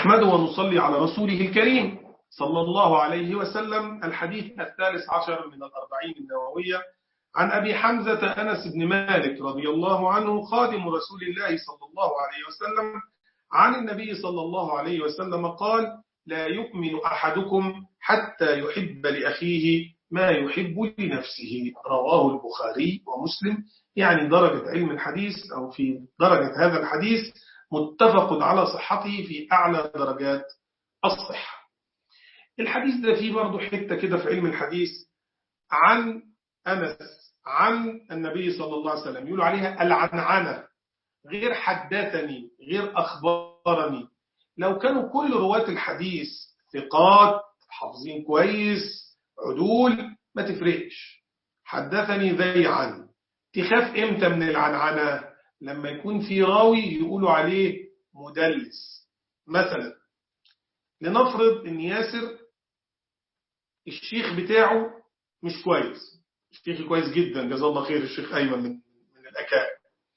نحمده ونصلي على رسوله الكريم صلى الله عليه وسلم. الحديث 13 من الأربعين النووية عن أبي حمزة أنس بن مالك رضي الله عنه خادم رسول الله صلى الله عليه وسلم عن النبي صلى الله عليه وسلم قال: لا يؤمن أحدكم حتى يحب لأخيه ما يحب لنفسه. رواه البخاري ومسلم. يعني درجة علم الحديث أو في درجة هذا الحديث متفق على صحته في أعلى درجات الصحة. الحديث ده فيه برضو حتة كده في علم الحديث عن أنس عن النبي صلى الله عليه وسلم، يقولوا عليها العنعنة، غير حدثني غير أخبرني. لو كانوا كل رواة الحديث ثقات حافظين كويس عدول ما تفرقش، حدثني زي عن. تخاف امتى من العنعنة؟ لما يكون في راوي يقولوا عليه مدلس. مثلا لنفرض ان ياسر الشيخ بتاعه مش كويس، الشيخ كويس جدا جزاه الله خير الشيخ أيمن من الأكابر،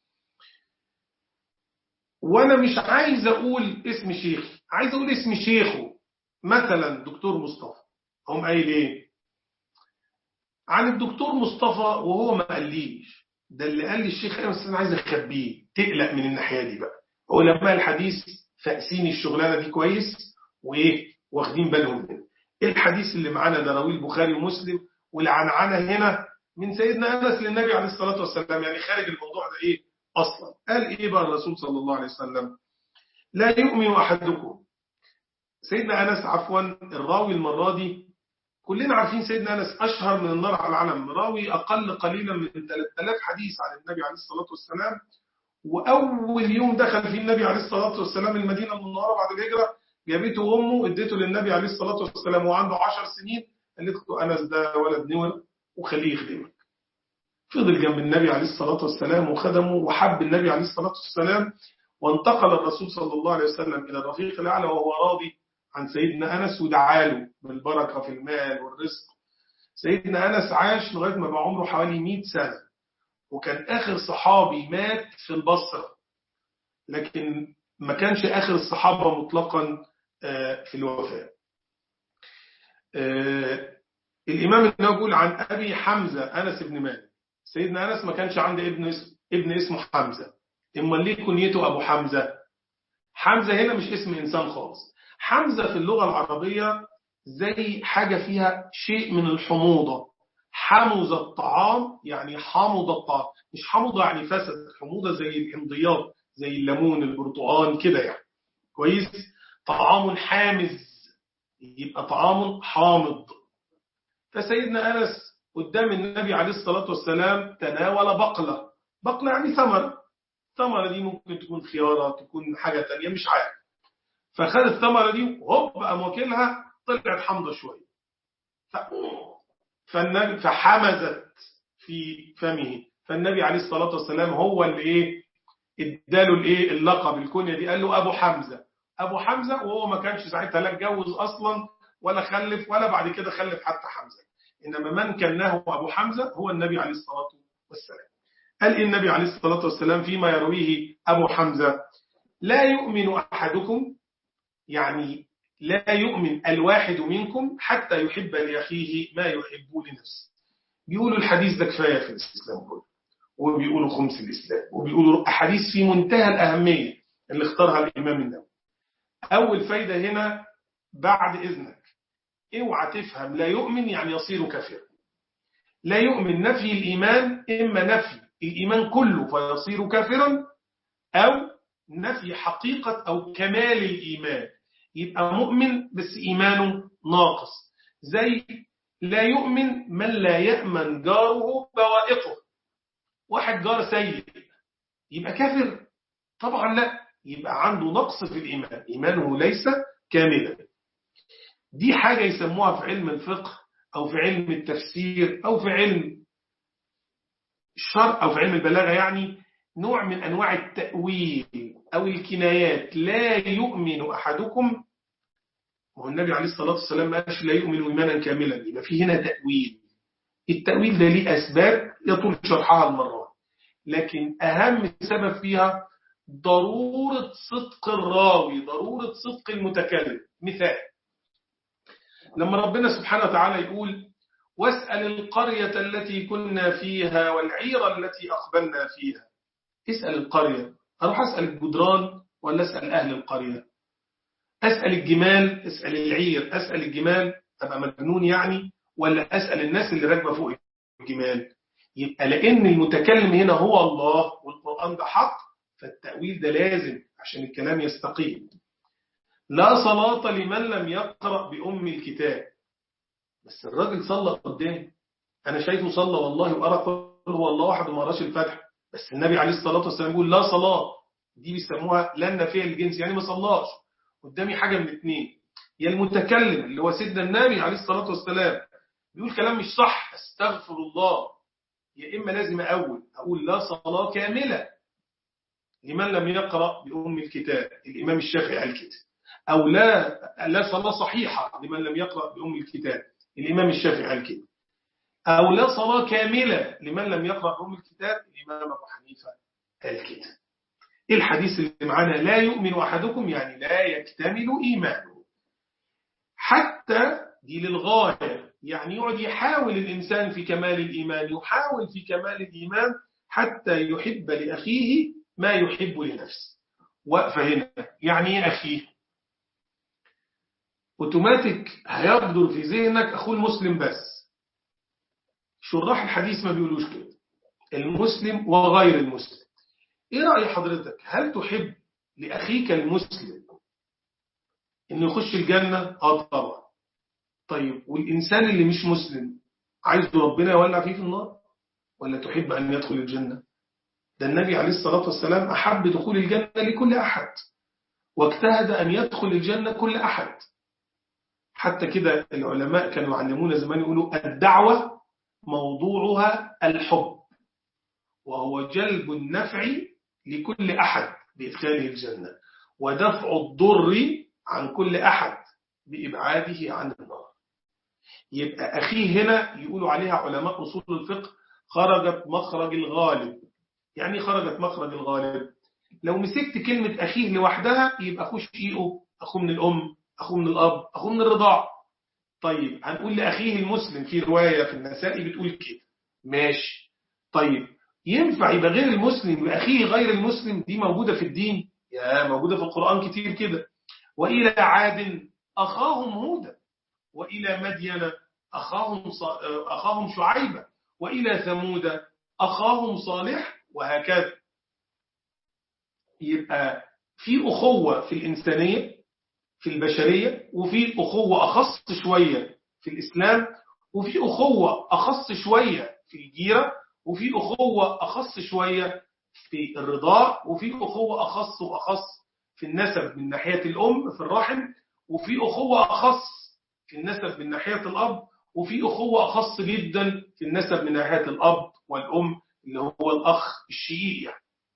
وانا مش عايز اقول اسم شيخي، عايز اقول اسم شيخه، مثلا دكتور مصطفى. هم قايل ايه عن الدكتور مصطفى وهو ما قاليش؟ ده اللي قال لي الشيخ ايمن، بس انا عايز اخبيه. تقلق من الناحيه دي بقى. علماء الحديث فاسين الشغلانه دي كويس وايه واخدين بالهم منه. الحديث اللي معانا ده رواه البخاري ومسلم، والعنعنه هنا من سيدنا انس للنبي عليه الصلاه والسلام، يعني خارج الموضوع ده ايه اصلا. قال ايه بقى الرسول صلى الله عليه وسلم؟ لا يؤمن احدكم. سيدنا انس عفوا الراوي المره دي كلنا عارفين سيدنا أنس أشهر من النار على العالم، راوي أقل قليلا من 3000 حديث عن النبي عليه الصلاة والسلام. وأول يوم دخل فيه النبي عليه الصلاة والسلام المدينة المنورة بعد الهجرة، جابته وأمه اديته للنبي عليه الصلاة والسلام وعنده 10 سنين، قالت له أنس ده ولد نور وخليه يخدمك. فضل جنب النبي عليه الصلاة والسلام وخدمه وحب النبي عليه الصلاة والسلام. وانتقل الرسول صلى الله عليه وسلم إلى الرفيق الأعلى وهو راضي عن سيدنا أنس ودعاله بالبركة في المال والرزق. سيدنا أنس عاش لغاية ما بقى عمره حوالي 100 سنة، وكان آخر صحابي مات في البصرة، لكن ما كانش آخر الصحابة مطلقا في الوفاة. الإمام النووي يقول عن أبي حمزة أنس بن مالك. سيدنا أنس ما كانش عنده ابن اسمه حمزة، إما ليه كنيته أبو حمزة؟ حمزة هنا مش اسم إنسان خالص. حمزة في اللغة العربية زي حاجة فيها شيء من الحموضة. حمض الطعام يعني حمض الطعام، مش حمضة يعني فسد، حموضة زي الحمضيات زي الليمون البرتقال كده يعني. كويس. طعام حامز يبقى طعام حامض. فسيدنا أنس قدام النبي عليه الصلاة والسلام تناول بقلة. بقلة يعني ثمرة. الثمرة دي ممكن تكون خيارة، تكون حاجة تانية مش عارف. فخد الثمرة دي وهوب بقى موكلها، طلعت حمضة شوية، فحمزت في فمه. فالنبي عليه الصلاة والسلام هو اللي ايه اداله الايه اللقب الكنية دي، قال له ابو حمزة. ابو حمزة وهو ما كانش ساعتها لا اتجوز اصلا ولا خلف ولا بعد كده خلف حتى حمزة، انما من كانه ابو حمزة هو النبي عليه الصلاة والسلام. قال إيه النبي عليه الصلاة والسلام فيما يرويه أبو حمزة؟ لا يؤمن أحدكم، يعني لا يؤمن الواحد منكم حتى يحب لأخيه ما يحب لنفسه. بيقولوا الحديث ده كفاية في الإسلام كله، وبيقولوا خمس الإسلام، وبيقولوا أحاديث في منتهى الأهمية اللي اختارها الإمام النووي. أول فايدة هنا بعد إذنك، اوعى تفهم لا يؤمن يعني يصير كافرا. لا يؤمن نفي الإيمان، إما نفي الإيمان كله فيصير كافرا، أو نفي حقيقة أو كمال الإيمان يبقى مؤمن بس إيمانه ناقص. زي لا يؤمن من لا يأمن جاره بوائقه. واحد جار سيء يبقى كافر؟ طبعا لا، يبقى عنده نقص في الإيمان، إيمانه ليس كاملا. دي حاجة يسموها في علم الفقه أو في علم التفسير أو في علم الشرع أو في علم البلاغة، يعني نوع من أنواع التأويل أو الكنايات. لا يؤمن أحدكم، والنبي عليه الصلاة والسلام ما قالش لا يؤمن إيمانا كاملا، يبقى في هنا تأويل. التأويل ده ليه أسباب يطول شرحها المرة، لكن أهم سبب فيها ضرورة صدق الراوي، ضرورة صدق المتكلم. مثال، لما ربنا سبحانه وتعالى يقول واسأل القرية التي كنا فيها والعير التي أقبلنا فيها. اسأل القرية، أروح أسأل الجدران ولا أسأل أهل القرية؟ أسأل الجمال، أسأل العير، أسأل الجمال أبقى مجنون يعني، ولا أسأل الناس اللي راكبة فوق الجمال؟ يبقى لأن المتكلم هنا هو الله والقرآن ده حق، فالتأويل ده لازم عشان الكلام يستقيم. لا صلاة لمن لم يقرأ بأم الكتاب. بس الراجل صلى قدام، أنا شايفه صلى والله وقرأ قل هو الله أحد وما قراش الفاتحة، بس النبي عليه الصلاة والسلام يقول لا صلاة. دي بيسموها لا النافية للجنس، يعني ما صلاش. قدامي حاجة من اتنين، يا المتكلم اللي هو سيدنا النبي عليه الصلاة والسلام بيقول كلام مش صح استغفر الله، يا إما لازم أقول لا صلاة كاملة لمن لم يقرأ بأم الكتاب، الإمام الشافعي قال كده، أو لا صلاة صحيحة لمن لم يقرأ بأم الكتاب، الإمام الشافعي قال كده، أو لا صلاة كاملة لمن لم يقرأ بأم الكتاب، الإمام أبو حنيفة قال كده. الحديث اللي معانا لا يؤمن أحدكم يعني لا يكتمل إيمانه، حتى دي للغاية، يعني يقعد يحاول الإنسان في كمال الإيمان، يحاول في كمال الإيمان حتى يحب لأخيه ما يحب لنفسه. وقفة هنا، يعني إيه أخيه؟ أوتوماتيك هيبدر في ذهنك أخوه المسلم بس. شراح الحديث ما بيقولوش كده، المسلم وغير المسلم. إيه رأي حضرتك؟ هل تحب لأخيك المسلم إنه يخش الجنة؟ طبعا. طيب والإنسان اللي مش مسلم عايز ربنا يولع فيه في النار، ولا تحب أن يدخل الجنة؟ ده النبي عليه الصلاة والسلام أحب دخول الجنة لكل أحد، واجتهد أن يدخل الجنة كل أحد. حتى كده العلماء كانوا يعلمون زمان يقولوا الدعوة موضوعها الحب، وهو جلب النفع لكل أحد بإدخاله الجنة، ودفع الضر عن كل أحد بإبعاده عن النار. يبقى أخيه هنا يقولوا عليها علماء أصول الفقه خرجت مخرج الغالب. يعني خرجت مخرج الغالب، لو مسكت كلمة أخيه لوحدها يبقى أخوه شقيقه، أخوه من الأم، أخوه من الأب، أخوه من الرضاع. طيب هنقول لأخيه المسلم، في رواية في النسائي بتقول كده، ماشي. طيب ينفع يبقى غير المسلم وأخيه غير المسلم؟ دي موجودة في الدين، يا موجودة في القرآن كتير كده. وإلى عاد أخاهم هودا، وإلى مدين أخاهم شعيبة، وإلى ثمود أخاهم صالح، وهكذا. يبقى في أخوة في الإنسانية في البشرية، وفي أخوة أخص شوية في الإسلام، وفي أخوة أخص شوية في الجيرة، وفي أخوة أخص شوية في الرضاع، وفي أخوة أخص وأخص في النسب من ناحية الأم في الرحم، وفي أخوة أخص في النسب من ناحية الأب، وفي أخوة أخص جدا في النسب من ناحية الأب والأم اللي هو الأخ الشقيق.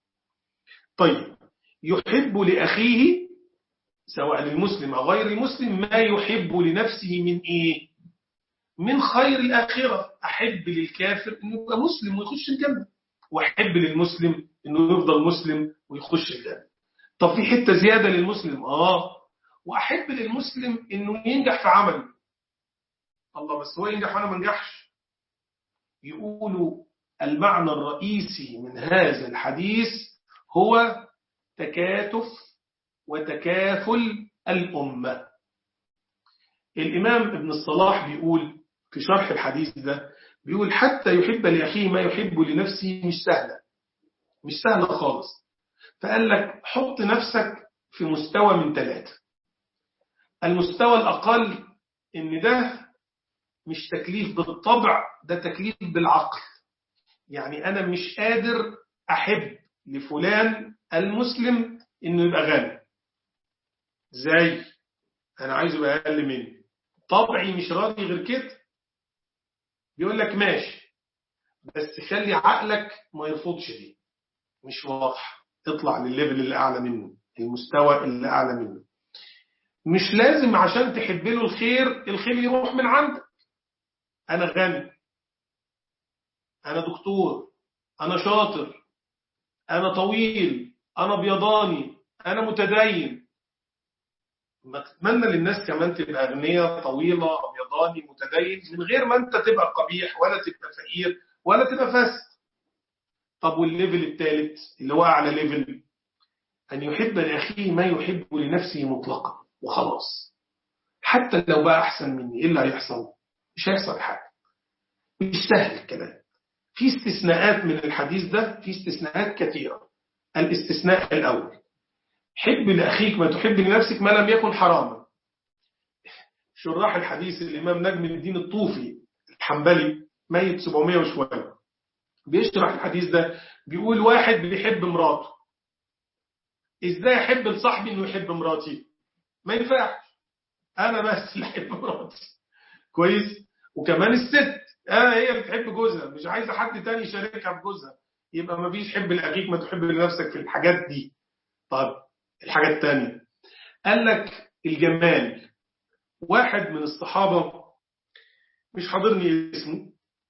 طيب يحب لأخيه سواء المسلم أو غير المسلم ما يحب لنفسه من إيه؟ من خير الآخرة. أحب للكافر أنه يبقى مسلم ويخش الجنة، وأحب للمسلم أنه يفضل مسلم ويخش الجنة. طب في حتة زيادة للمسلم، وأحب للمسلم أنه ينجح في عمله. الله، بس هو ينجح وأنا ما انجحش. يقولوا المعنى الرئيسي من هذا الحديث هو تكاتف وتكافل الأمة. الإمام ابن الصلاح بيقول في شرح الحديث ده، بيقول حتى يحب لأخيه ما يحب لنفسه مش سهلة، مش سهلة خالص. فقال لك حط نفسك في مستوى من 3. المستوى الأقل إن ده مش تكليف بالطبع، ده تكليف بالعقل. يعني أنا مش قادر أحب لفلان المسلم إنه يبقى غني، زي أنا عايزه يبقى أقل مني، طبعي مش راضي غير كده. بيقول لك ماشي، بس خلي عقلك ما يرفضش دي، مش واضح، اطلع للليفل اللي أعلى منه، المستوى اللي أعلى منه. مش لازم عشان تحب له الخير يروح من عندك. أنا غني، أنا دكتور، أنا شاطر، أنا طويل، أنا بيضاني، أنا متدين. بتمنى للناس كمان تبقى أغنية طويلة أبيضاني متدين من غير ما أنت تبقى قبيح ولا تبقى فقير ولا تبقى فاسد. طب والليفل الثالث اللي هو أعلى ليفل، أن يحب لأخيه ما يحب لنفسه مطلقا وخلاص. حتى لو بقى أحسن مني إيه اللي هيحصل؟ مش هيحصل حاجة، مش سهل الكلام. في استثناءات من الحديث ده، في استثناءات كثيرة. الاستثناء الأول، حب لأخيك ما تحب لنفسك ما لم يكن حراما. شراح الحديث الإمام نجم الدين الطوفي الحنبلي ميت 700 وشوية بيشرح الحديث ده، بيقول واحد بيحب مراته، إزاي أحب لصاحبي إنه يحب مراتي؟ ما ينفعش، أنا بس اللي أحب مراتي. كويس. وكمان الست هي اللي بتحب جوزها، مش عايزة حد تاني يشاركها بجوزها. يبقى ما فيش حب لأخيك ما تحب لنفسك في الحاجات دي. طيب الحاجة التانية قال لك الجمال. واحد من الصحابة مش حاضرني اسمه،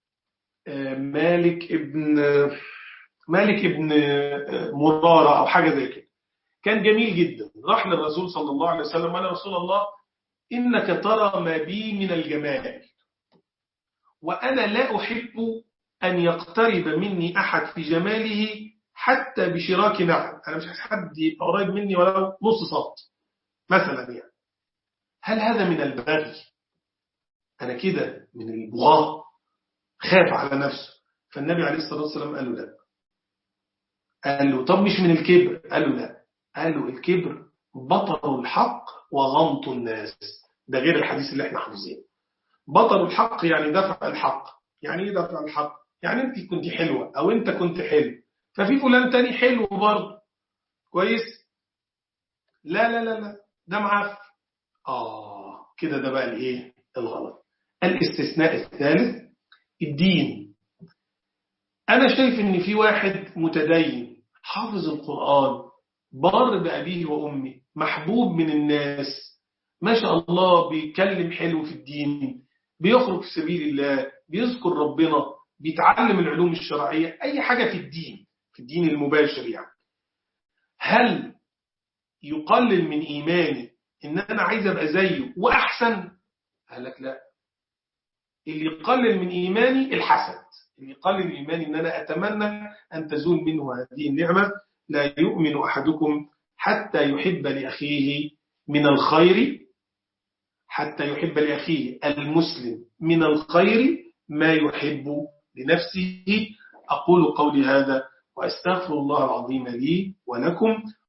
مالك ابن مرارة أو حاجة زي كده، كان جميل جدا. راح للرسول صلى الله عليه وسلم قال: رسول الله إنك ترى ما بي من الجمال، وأنا لا أحب أن يقترب مني أحد في جماله حتى بشراك نعل. أنا مش عايز حد يبقى قريب مني ولو نص سنتي مثلا يعني. هل هذا من البغي؟ أنا كده من البغاء، خاف على نفسه. فالنبي عليه الصلاة والسلام قال له لا. قال له طب مش من الكبر؟ قال له لا. قال له الكبر بطر الحق وغمط الناس. ده غير الحديث اللي احنا حافظينه. بطر الحق يعني دفع الحق. يعني ايه دفع الحق؟ يعني انت كنت حلوة او انت كنت حلو، ففي فلان تاني حلو برضه كويس. لا لا لا لا، ده معفن. كده ده بقى الايه الغلط. الاستثناء الثالث الدين. أنا شايف إن في واحد متدين حافظ القرآن بار بأبيه وأمه محبوب من الناس ما شاء الله، بيتكلم حلو في الدين، بيخرج في سبيل الله، بيذكر ربنا، بيتعلم العلوم الشرعية، أي حاجة في الدين، في الدين المباشر يعني. هل يقلل من إيماني إن أنا عايز أبقى زيه وأحسن؟ قال لك لا. اللي يقلل من إيماني الحسد، اللي يقلل من إيماني إن أنا أتمنى أن تزول منه هذه النعمة. لا يؤمن أحدكم حتى يحب لأخيه من الخير، حتى يحب لأخيه المسلم من الخير ما يحب لنفسه. أقول قولي هذا وأستغفر الله العظيم لي ولكم.